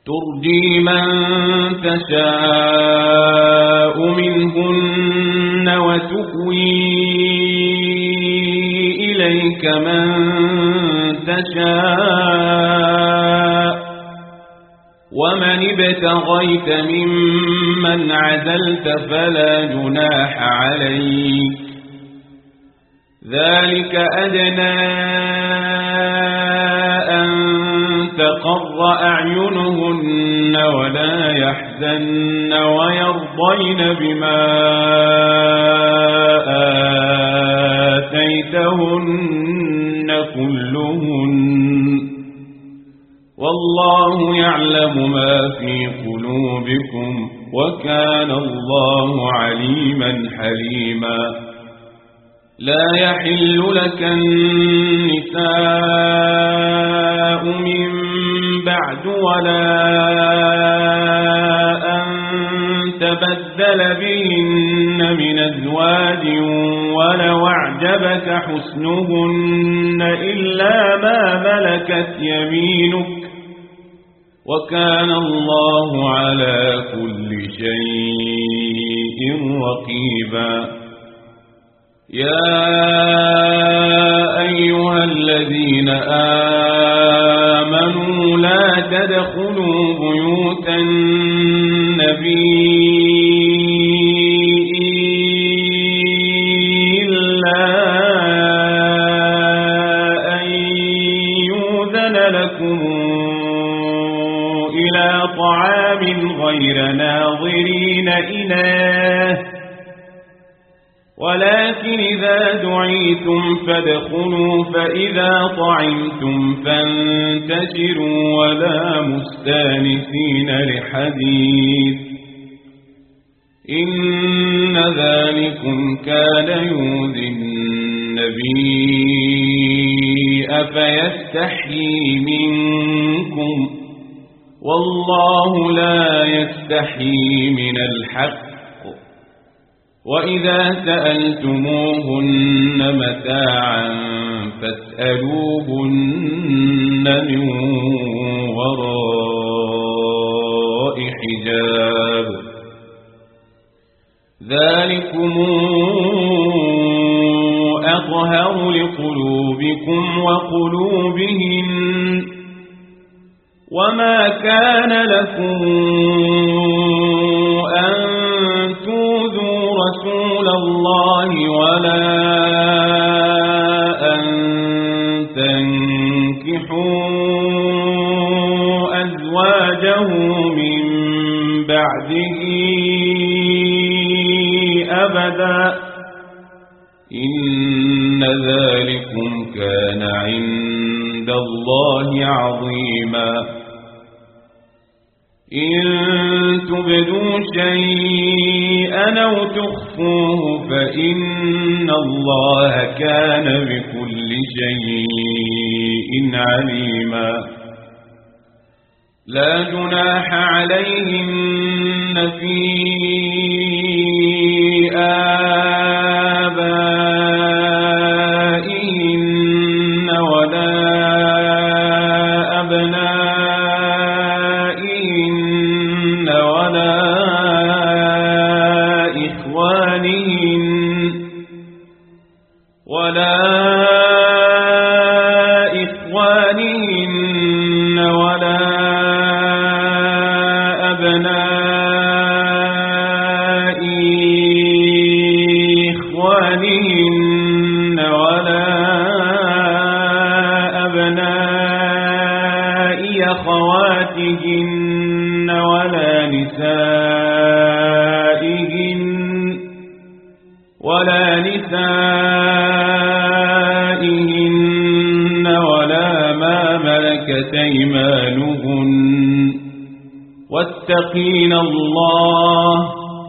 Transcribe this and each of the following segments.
ترجي من تشاء منهن وتؤوي إليك من تشاء ومن ابتغيت ممن عزلت فلا جناح عليك ذلك أدنى أن تقر أعينهن ولا يحزن ويرضين بما آتيتهن كلهن والله يعلم ما في قلوبكم وكان الله عليما حليما لا يحل لك النساء من بعد ولا أن تبدل بهن من أزواج ولو أعجبك حسنهن إلا ما ملكت يمينك وكان الله على كل شيء رقيبا يا أيها الذين آمنوا لا تدخلوا بيوت النبي إلا أن يؤذن لكم إلى طعام غير ناظرين إناه ولكن إذا دعيتم فادخلوا فإذا طعمتم فانتشروا ولا مستانسين لحديث إن ذلكم كان يؤذي النبي فيستحيي منكم والله لا يستحيي من الحق وإذا سألتموهن متاعا فاسألوهن من وراء حجاب ذلكم أطهر لقلوبكم وقلوبهن وما كان لكم أن تؤذوا رسول الله ولا أن تنكحوا أزواجه من بعده أبدا إن ذلكم كان عند الله عظيما إن تبدوا شيئا أو تخفوه فإن الله كان بكل شيء عليما لا جناح عليهن في آبائهن ولا أبنائهن ولا إخوانهن ولا أبناء إخوانهن ولا أبناء أخواتهن ولا نسائهن ولا ما ملكت أيمانهن واتقين الله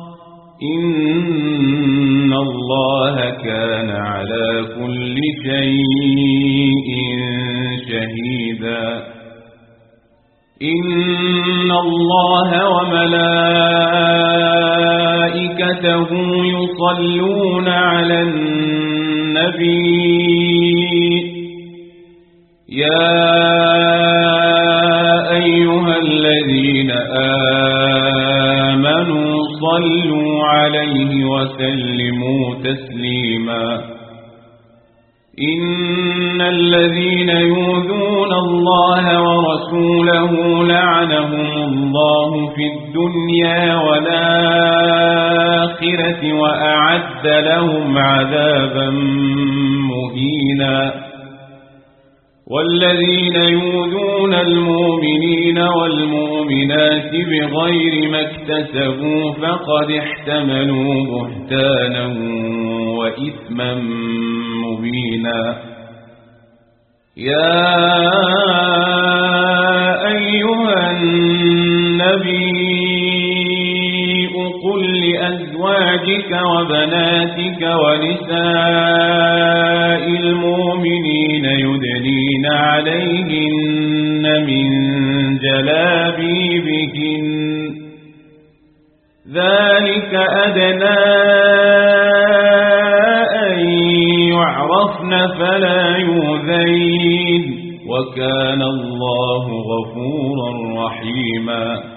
إن الله كان على كل شيء شهيدا إن الله وملائكته يصلون على النبي يا أيها الذين الذين آمنوا صلوا عليه وسلموا تسليما إن الذين يؤذون الله ورسوله لعنهم الله في الدنيا والآخرة وأعد لهم عذابا مهينا والذين يؤذون المؤمنين والمؤمنات بغير ما اكتسبوا فقد احتملوا بهتانا وإثما مبينا يا أيها النبي قل لأزواجك وبناتك ونساء المؤمنين يدنين عليهن من جلابيبهن ذلك أدنى أن يعرفن فلا يؤذين وكان الله غفورا رحيما